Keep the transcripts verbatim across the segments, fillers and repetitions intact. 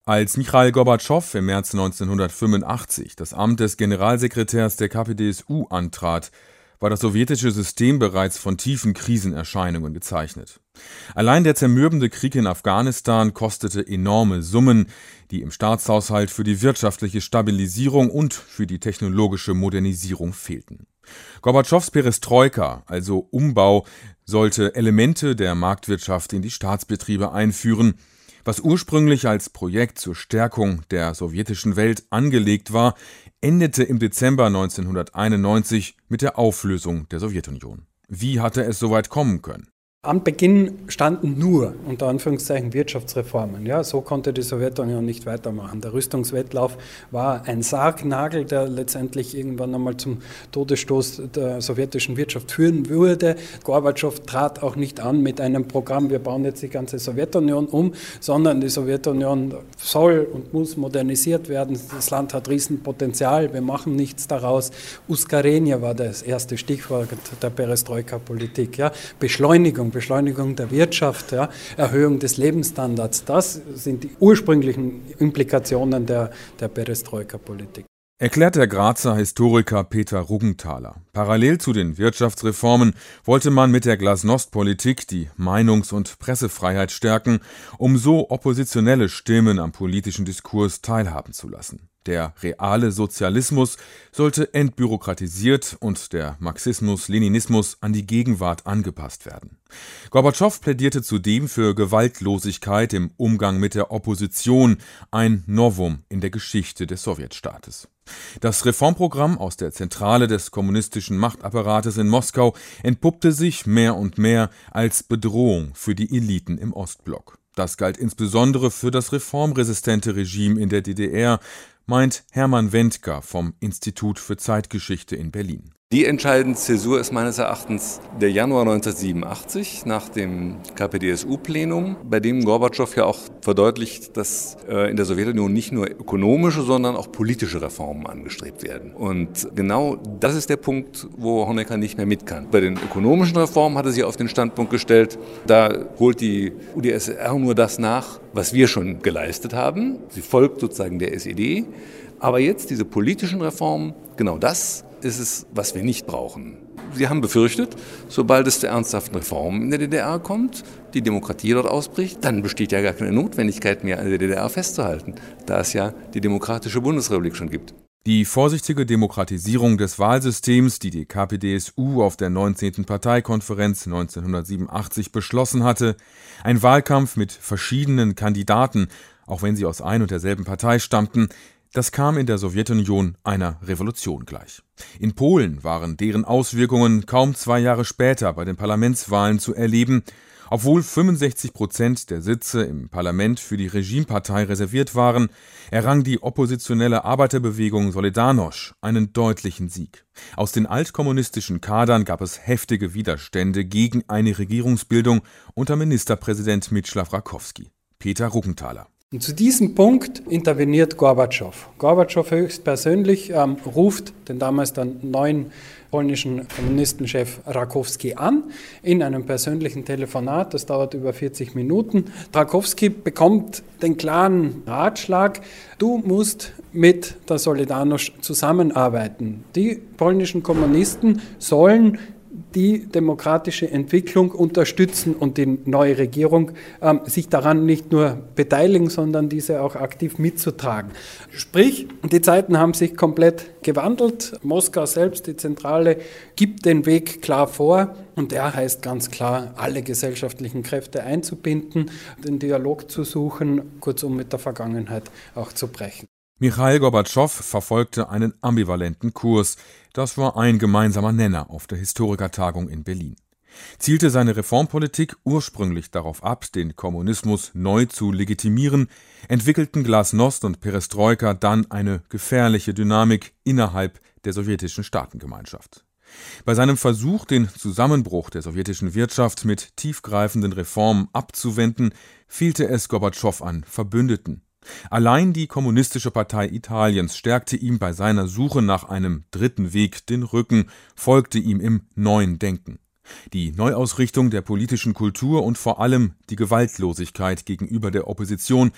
Als Michail Gorbatschow im März neunzehnhundertfünfundachtzig das Amt des Generalsekretärs der K P D S U antrat, war das sowjetische System bereits von tiefen Krisenerscheinungen gezeichnet. Allein der zermürbende Krieg in Afghanistan kostete enorme Summen, die im Staatshaushalt für die wirtschaftliche Stabilisierung und für die technologische Modernisierung fehlten. Gorbatschows Perestroika, also Umbau, sollte Elemente der Marktwirtschaft in die Staatsbetriebe einführen. Was ursprünglich als Projekt zur Stärkung der sowjetischen Welt angelegt war, endete im Dezember neunzehnhunderteinundneunzig mit der Auflösung der Sowjetunion. Wie hatte es soweit kommen können? Am Beginn standen nur, unter Anführungszeichen, Wirtschaftsreformen. Ja, so konnte die Sowjetunion nicht weitermachen. Der Rüstungswettlauf war ein Sargnagel, der letztendlich irgendwann einmal zum Todesstoß der sowjetischen Wirtschaft führen würde. Gorbatschow trat auch nicht an mit einem Programm, wir bauen jetzt die ganze Sowjetunion um, sondern die Sowjetunion soll und muss modernisiert werden. Das Land hat Riesenpotenzial, wir machen nichts daraus. Uskarenie war das erste Stichwort der Perestroika-Politik. Ja, Beschleunigung. Beschleunigung der Wirtschaft, ja, Erhöhung des Lebensstandards. Das sind die ursprünglichen Implikationen der, der Perestroika-Politik. Erklärt der Grazer Historiker Peter Ruggenthaler. Parallel zu den Wirtschaftsreformen wollte man mit der Glasnost-Politik die Meinungs- und Pressefreiheit stärken, um so oppositionelle Stimmen am politischen Diskurs teilhaben zu lassen. Der reale Sozialismus sollte entbürokratisiert und der Marxismus-Leninismus an die Gegenwart angepasst werden. Gorbatschow plädierte zudem für Gewaltlosigkeit im Umgang mit der Opposition, ein Novum in der Geschichte des Sowjetstaates. Das Reformprogramm aus der Zentrale des kommunistischen Machtapparates in Moskau entpuppte sich mehr und mehr als Bedrohung für die Eliten im Ostblock. Das galt insbesondere für das reformresistente Regime in der D D R, meint Hermann Wendker vom Institut für Zeitgeschichte in Berlin. Die entscheidende Zäsur ist meines Erachtens der Januar neunzehnhundertsiebenundachtzig nach dem K P D S U-Plenum, bei dem Gorbatschow ja auch verdeutlicht, dass äh, in der Sowjetunion nicht nur ökonomische, sondern auch politische Reformen angestrebt werden. Und genau das ist der Punkt, wo Honecker nicht mehr mit kann. Bei den ökonomischen Reformen hat er sich auf den Standpunkt gestellt, da holt die U d S S R nur das nach, was wir schon geleistet haben. Sie folgt sozusagen der S E D. Aber jetzt diese politischen Reformen, genau das ist es, was wir nicht brauchen. Sie haben befürchtet, sobald es zu ernsthaften Reformen in der D D R kommt, die Demokratie dort ausbricht, dann besteht ja gar keine Notwendigkeit mehr, an der D D R festzuhalten, da es ja die Demokratische Bundesrepublik schon gibt. Die vorsichtige Demokratisierung des Wahlsystems, die die K P D S U auf der neunzehnten Parteikonferenz neunzehnhundertsiebenundachtzig beschlossen hatte, ein Wahlkampf mit verschiedenen Kandidaten, auch wenn sie aus ein und derselben Partei stammten, das kam in der Sowjetunion einer Revolution gleich. In Polen waren deren Auswirkungen kaum zwei Jahre später bei den Parlamentswahlen zu erleben. Obwohl fünfundsechzig Prozent der Sitze im Parlament für die Regimepartei reserviert waren, errang die oppositionelle Arbeiterbewegung Solidarność einen deutlichen Sieg. Aus den altkommunistischen Kadern gab es heftige Widerstände gegen eine Regierungsbildung unter Ministerpräsident Mieczysław Rakowski. Peter Ruggenthaler. Und zu diesem Punkt interveniert Gorbatschow. Gorbatschow höchstpersönlich ähm, ruft den damals dann neuen polnischen Kommunistenchef Rakowski an in einem persönlichen Telefonat. Das dauert über vierzig Minuten. Rakowski bekommt den klaren Ratschlag, du musst mit der Solidarność zusammenarbeiten. Die polnischen Kommunisten sollen die demokratische Entwicklung unterstützen und die neue Regierung ähm, sich daran nicht nur beteiligen, sondern diese auch aktiv mitzutragen. Sprich, die Zeiten haben sich komplett gewandelt. Moskau selbst, die Zentrale, gibt den Weg klar vor und der heißt ganz klar, alle gesellschaftlichen Kräfte einzubinden, den Dialog zu suchen, kurzum mit der Vergangenheit auch zu brechen. Michail Gorbatschow verfolgte einen ambivalenten Kurs. Das war ein gemeinsamer Nenner auf der Historikertagung in Berlin. Zielte seine Reformpolitik ursprünglich darauf ab, den Kommunismus neu zu legitimieren, entwickelten Glasnost und Perestroika dann eine gefährliche Dynamik innerhalb der sowjetischen Staatengemeinschaft. Bei seinem Versuch, den Zusammenbruch der sowjetischen Wirtschaft mit tiefgreifenden Reformen abzuwenden, fehlte es Gorbatschow an Verbündeten. Allein die Kommunistische Partei Italiens stärkte ihm bei seiner Suche nach einem dritten Weg den Rücken, folgte ihm im neuen Denken. Die Neuausrichtung der politischen Kultur und vor allem die Gewaltlosigkeit gegenüber der Opposition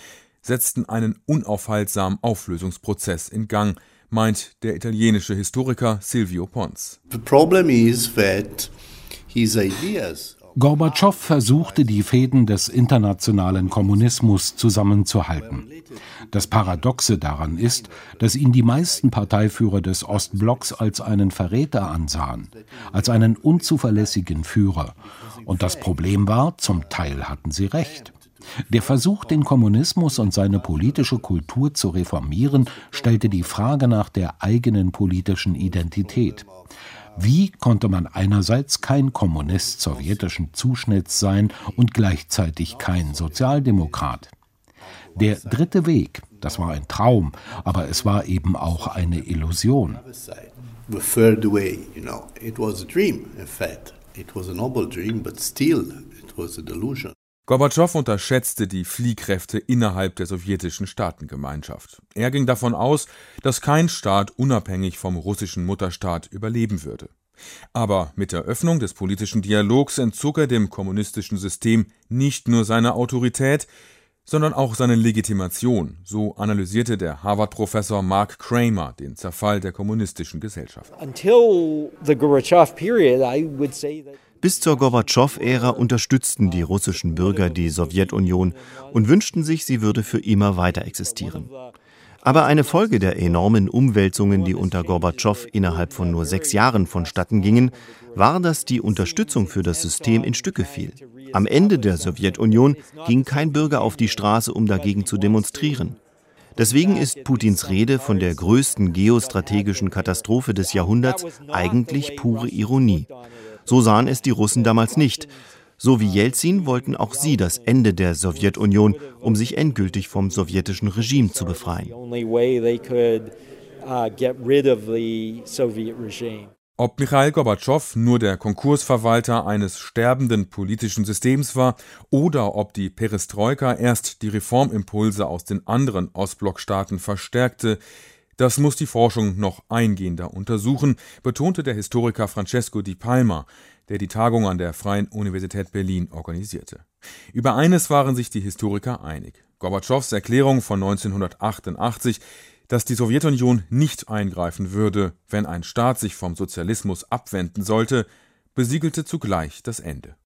setzten einen unaufhaltsamen Auflösungsprozess in Gang, meint der italienische Historiker Silvio Pons. The problem is that his ideas Gorbatschow versuchte, die Fäden des internationalen Kommunismus zusammenzuhalten. Das Paradoxe daran ist, dass ihn die meisten Parteiführer des Ostblocks als einen Verräter ansahen, als einen unzuverlässigen Führer. Und das Problem war, zum Teil hatten sie recht. Der Versuch, den Kommunismus und seine politische Kultur zu reformieren, stellte die Frage nach der eigenen politischen Identität. Wie konnte man einerseits kein Kommunist sowjetischen Zuschnitts sein und gleichzeitig kein Sozialdemokrat? Der dritte Weg, das war ein Traum, aber es war eben auch eine Illusion. The third way, you know, it was a dream, in fact. It was a noble dream, but still it was a delusion. Gorbatschow unterschätzte die Fliehkräfte innerhalb der sowjetischen Staatengemeinschaft. Er ging davon aus, dass kein Staat unabhängig vom russischen Mutterstaat überleben würde. Aber mit der Öffnung des politischen Dialogs entzog er dem kommunistischen System nicht nur seine Autorität, sondern auch seine Legitimation. So analysierte der Harvard-Professor Mark Kramer den Zerfall der kommunistischen Gesellschaft. Until the Gorbachev period, I would say that Bis zur Gorbatschow-Ära unterstützten die russischen Bürger die Sowjetunion und wünschten sich, sie würde für immer weiter existieren. Aber eine Folge der enormen Umwälzungen, die unter Gorbatschow innerhalb von nur sechs Jahren vonstatten gingen, war, dass die Unterstützung für das System in Stücke fiel. Am Ende der Sowjetunion ging kein Bürger auf die Straße, um dagegen zu demonstrieren. Deswegen ist Putins Rede von der größten geostrategischen Katastrophe des Jahrhunderts eigentlich pure Ironie. So sahen es die Russen damals nicht. So wie Jelzin wollten auch sie das Ende der Sowjetunion, um sich endgültig vom sowjetischen Regime zu befreien. Ob Michail Gorbatschow nur der Konkursverwalter eines sterbenden politischen Systems war oder ob die Perestroika erst die Reformimpulse aus den anderen Ostblockstaaten verstärkte, das muss die Forschung noch eingehender untersuchen, betonte der Historiker Francesco Di Palma, der die Tagung an der Freien Universität Berlin organisierte. Über eines waren sich die Historiker einig: Gorbatschows Erklärung von neunzehnhundertachtundachtzig, dass die Sowjetunion nicht eingreifen würde, wenn ein Staat sich vom Sozialismus abwenden sollte, besiegelte zugleich das Ende.